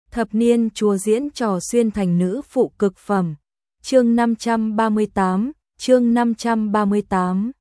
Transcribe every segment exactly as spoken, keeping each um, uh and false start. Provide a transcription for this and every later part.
Thập niên chúa diễn trò xuyên thành nữ phụ cực phẩm. Chương năm trăm ba mươi tám, chương năm trăm ba mươi tám.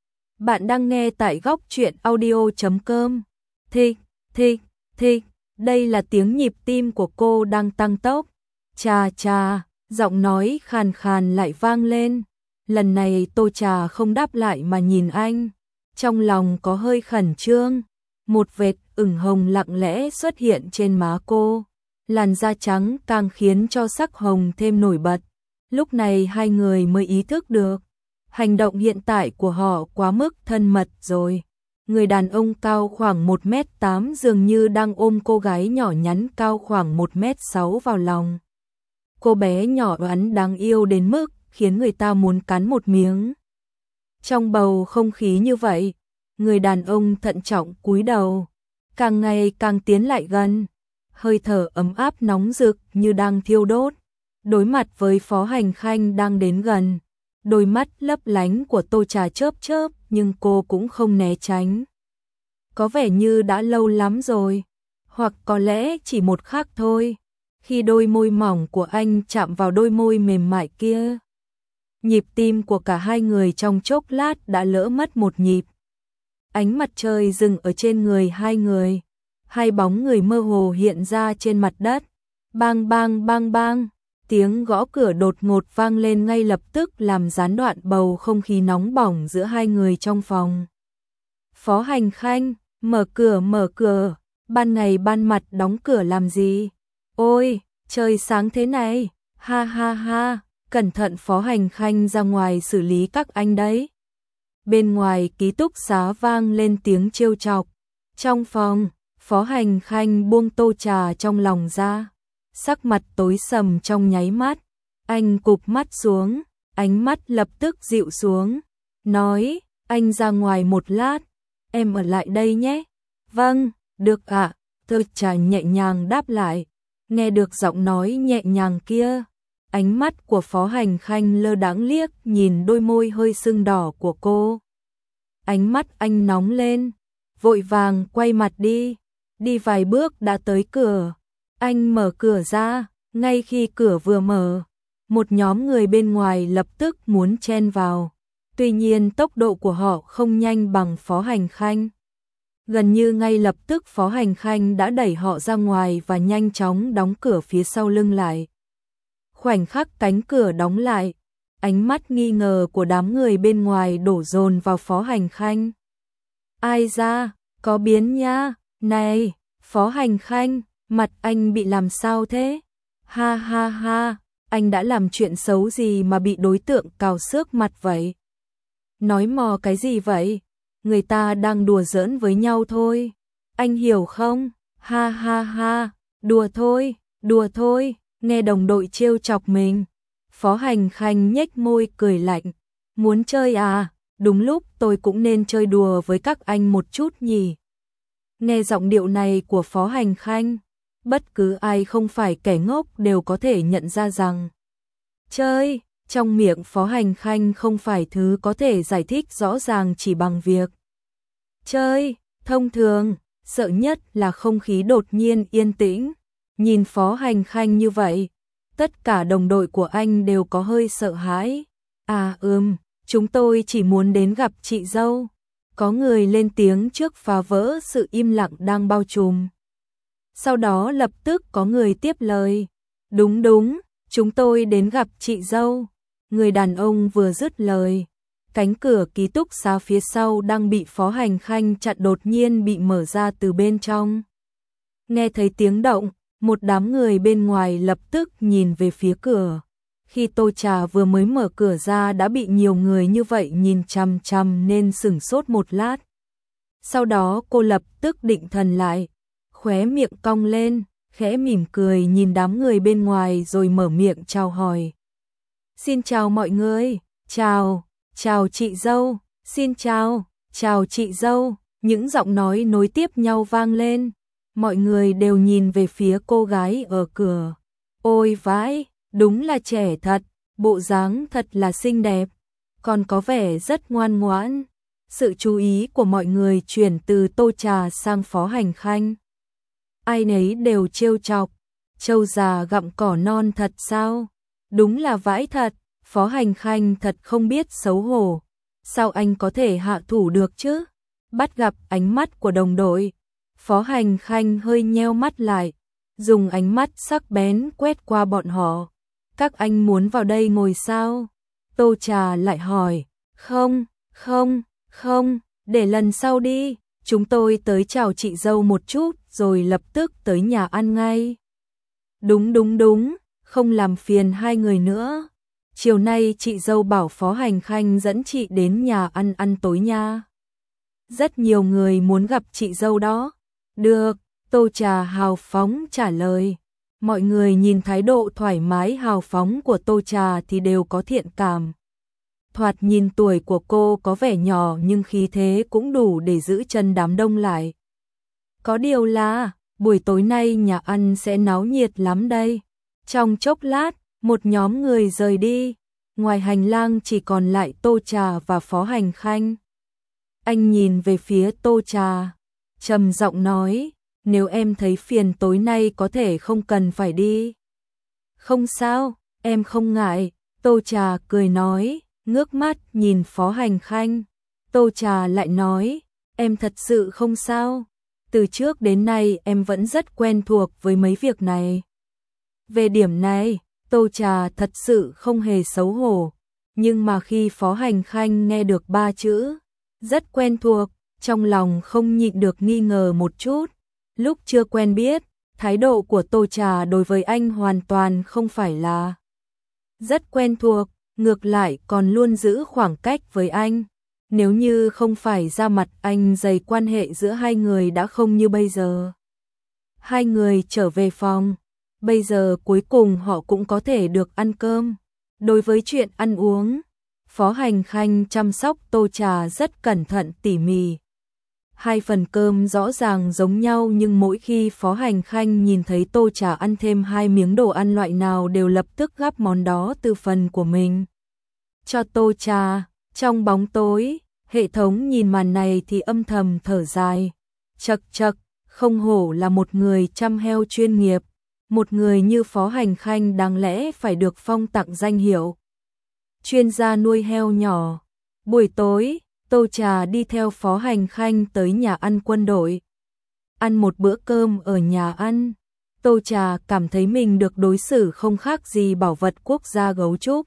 Bạn đang nghe tại góc truyện audio chấm com. Thích, thích, thích, đây là tiếng nhịp tim của cô đang tăng tốc. Chà chà, giọng nói khàn khàn lại vang lên. Lần này Tô Trà không đáp lại mà nhìn anh. Trong lòng có hơi khẩn trương. Một vệt ửng hồng lặng lẽ xuất hiện trên má cô. Làn da trắng càng khiến cho sắc hồng thêm nổi bật. Lúc này hai người mới ý thức được. Hành động hiện tại của họ quá mức thân mật rồi. Người đàn ông cao khoảng một mét tám dường như đang ôm cô gái nhỏ nhắn cao khoảng một mét sáu vào lòng. Cô bé nhỏ oắn đáng yêu đến mức khiến người ta muốn cắn một miếng. Trong bầu không khí như vậy, người đàn ông thận trọng cúi đầu, càng ngày càng tiến lại gần. Hơi thở ấm áp nóng rực như đang thiêu đốt. Đối mặt với Phó Hành Khanh đang đến gần, đôi mắt lấp lánh của Tô Trà chớp chớp nhưng cô cũng không né tránh. Có vẻ như đã lâu lắm rồi, hoặc có lẽ chỉ một khắc thôi, khi đôi môi mỏng của anh chạm vào đôi môi mềm mại kia. Nhịp tim của cả hai người trong chốc lát đã lỡ mất một nhịp. Ánh mặt trời dừng ở trên người hai người. Hai bóng người mơ hồ hiện ra trên mặt đất. Bang bang bang bang, tiếng gõ cửa đột ngột vang lên ngay lập tức làm gián đoạn bầu không khí nóng bỏng giữa hai người trong phòng. Phó Hành Khanh, mở cửa mở cửa, ban ngày ban mặt đóng cửa làm gì? Ôi, trời sáng thế này, ha ha ha, cẩn thận Phó Hành Khanh ra ngoài xử lý các anh đấy. Bên ngoài ký túc xá vang lên tiếng trêu chọc. Trong phòng, Phó Hành Khanh buông Tô Trà trong lòng ra, sắc mặt tối sầm trong nháy mắt, anh cụp mắt xuống, ánh mắt lập tức dịu xuống, nói, anh ra ngoài một lát, em ở lại đây nhé. Vâng, được ạ, Tô Trà nhẹ nhàng đáp lại, nghe được giọng nói nhẹ nhàng kia, ánh mắt của Phó Hành Khanh lơ đãng liếc nhìn đôi môi hơi sưng đỏ của cô. Ánh mắt anh nóng lên, vội vàng quay mặt đi. Đi vài bước đã tới cửa, anh mở cửa ra, ngay khi cửa vừa mở, một nhóm người bên ngoài lập tức muốn chen vào. Tuy nhiên tốc độ của họ không nhanh bằng Phó Hành Khanh. Gần như ngay lập tức Phó Hành Khanh đã đẩy họ ra ngoài và nhanh chóng đóng cửa phía sau lưng lại. Khoảnh khắc cánh cửa đóng lại, ánh mắt nghi ngờ của đám người bên ngoài đổ dồn vào Phó Hành Khanh. Ai ra, có biến nha. Này, Phó Hành Khanh, mặt anh bị làm sao thế? Ha ha ha, anh đã làm chuyện xấu gì mà bị đối tượng cào xước mặt vậy? Nói mò cái gì vậy? Người ta đang đùa giỡn với nhau thôi. Anh hiểu không? Ha ha ha, đùa thôi, đùa thôi, nghe đồng đội trêu chọc mình. Phó Hành Khanh nhếch môi cười lạnh. Muốn chơi à? Đúng lúc tôi cũng nên chơi đùa với các anh một chút nhỉ? Nghe giọng điệu này của Phó Hành Khanh, bất cứ ai không phải kẻ ngốc đều có thể nhận ra rằng chơi, trong miệng Phó Hành Khanh không phải thứ có thể giải thích rõ ràng chỉ bằng việc chơi. Thông thường, sợ nhất là không khí đột nhiên yên tĩnh. Nhìn Phó Hành Khanh như vậy, tất cả đồng đội của anh đều có hơi sợ hãi. À ừm, chúng tôi chỉ muốn đến gặp chị dâu. Có người lên tiếng trước phá vỡ sự im lặng đang bao trùm. Sau đó lập tức có người tiếp lời. Đúng đúng, chúng tôi đến gặp chị dâu. Người đàn ông vừa dứt lời, cánh cửa ký túc xá phía sau đang bị Phó Hành Khanh chặn đột nhiên bị mở ra từ bên trong. Nghe thấy tiếng động, một đám người bên ngoài lập tức nhìn về phía cửa. Khi Tô Trà vừa mới mở cửa ra đã bị nhiều người như vậy nhìn chằm chằm nên sửng sốt một lát. Sau đó cô lập tức định thần lại, khóe miệng cong lên, khẽ mỉm cười nhìn đám người bên ngoài rồi mở miệng chào hỏi. Xin chào mọi người, chào, chào chị dâu, xin chào, chào chị dâu, những giọng nói nối tiếp nhau vang lên. Mọi người đều nhìn về phía cô gái ở cửa. Ôi vãi! Đúng là trẻ thật, bộ dáng thật là xinh đẹp, còn có vẻ rất ngoan ngoãn. Sự chú ý của mọi người chuyển từ Tô Trà sang Phó Hành Khanh. Ai nấy đều trêu chọc, Trâu già gặm cỏ non thật sao? Đúng là vãi thật, Phó Hành Khanh thật không biết xấu hổ. Sao anh có thể hạ thủ được chứ? Bắt gặp ánh mắt của đồng đội, Phó Hành Khanh hơi nheo mắt lại, dùng ánh mắt sắc bén quét qua bọn họ. Các anh muốn vào đây ngồi sao? Tô Trà lại hỏi. Không, không, không, để lần sau đi. Chúng tôi tới chào chị dâu một chút rồi lập tức tới nhà ăn ngay. Đúng đúng đúng, không làm phiền hai người nữa. Chiều nay chị dâu bảo Phó Hành Khanh dẫn chị đến nhà ăn ăn tối nha. Rất nhiều người muốn gặp chị dâu đó. Được, Tô Trà hào phóng trả lời. Mọi người nhìn thái độ thoải mái hào phóng của Tô Trà thì đều có thiện cảm. Thoạt nhìn tuổi của cô có vẻ nhỏ nhưng khí thế cũng đủ để giữ chân đám đông lại. Có điều là, buổi tối nay nhà ăn sẽ náo nhiệt lắm đây. Trong chốc lát, một nhóm người rời đi. Ngoài hành lang chỉ còn lại Tô Trà và Phó Hành Khanh. Anh nhìn về phía Tô Trà, trầm giọng nói, nếu em thấy phiền tối nay có thể không cần phải đi. Không sao, em không ngại, Tô Trà cười nói, ngước mắt nhìn Phó Hành Khanh. Tô Trà lại nói, em thật sự không sao, từ trước đến nay em vẫn rất quen thuộc với mấy việc này. Về điểm này, Tô Trà thật sự không hề xấu hổ, nhưng mà khi Phó Hành Khanh nghe được ba chữ, rất quen thuộc, trong lòng không nhịn được nghi ngờ một chút. Lúc chưa quen biết, thái độ của Tô Trà đối với anh hoàn toàn không phải là rất quen thuộc, ngược lại còn luôn giữ khoảng cách với anh. Nếu như không phải ra mặt anh dày, quan hệ giữa hai người đã không như bây giờ. Hai người trở về phòng, bây giờ cuối cùng họ cũng có thể được ăn cơm. Đối với chuyện ăn uống, Phó Hành Khanh chăm sóc Tô Trà rất cẩn thận tỉ mỉ. Hai phần cơm rõ ràng giống nhau nhưng mỗi khi Phó Hành Khanh nhìn thấy Tô Trà ăn thêm hai miếng đồ ăn loại nào đều lập tức gắp món đó từ phần của mình cho Tô Trà. Trong bóng tối, hệ thống nhìn màn này thì âm thầm thở dài. Chậc chậc, không hổ là một người chăm heo chuyên nghiệp. Một người như Phó Hành Khanh đáng lẽ phải được phong tặng danh hiệu chuyên gia nuôi heo nhỏ. Buổi tối, Tô Trà đi theo Phó Hành Khanh tới nhà ăn quân đội. Ăn một bữa cơm ở nhà ăn, Tô Trà cảm thấy mình được đối xử không khác gì bảo vật quốc gia gấu trúc.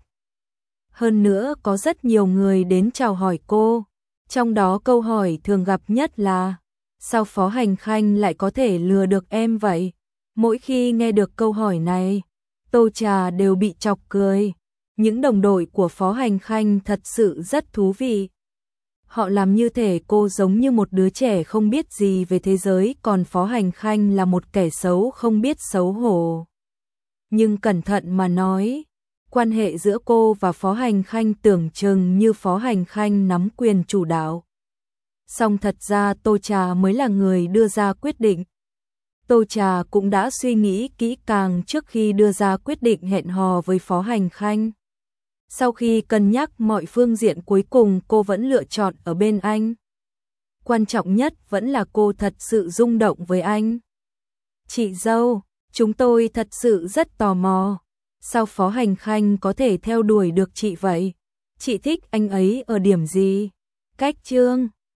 Hơn nữa có rất nhiều người đến chào hỏi cô, trong đó câu hỏi thường gặp nhất là sao Phó Hành Khanh lại có thể lừa được em vậy? Mỗi khi nghe được câu hỏi này, Tô Trà đều bị chọc cười. Những đồng đội của Phó Hành Khanh thật sự rất thú vị. Họ làm như thể cô giống như một đứa trẻ không biết gì về thế giới, còn Phó Hành Khanh là một kẻ xấu không biết xấu hổ. Nhưng cẩn thận mà nói, quan hệ giữa cô và Phó Hành Khanh tưởng chừng như Phó Hành Khanh nắm quyền chủ đạo. Song thật ra Tô Trà mới là người đưa ra quyết định. Tô Trà cũng đã suy nghĩ kỹ càng trước khi đưa ra quyết định hẹn hò với Phó Hành Khanh. Sau khi cân nhắc mọi phương diện, cuối cùng cô vẫn lựa chọn ở bên anh. Quan trọng nhất vẫn là cô thật sự rung động với anh. Chị dâu, chúng tôi thật sự rất tò mò. Sao Phó Hành Khanh có thể theo đuổi được chị vậy? Chị thích anh ấy ở điểm gì? Cách chương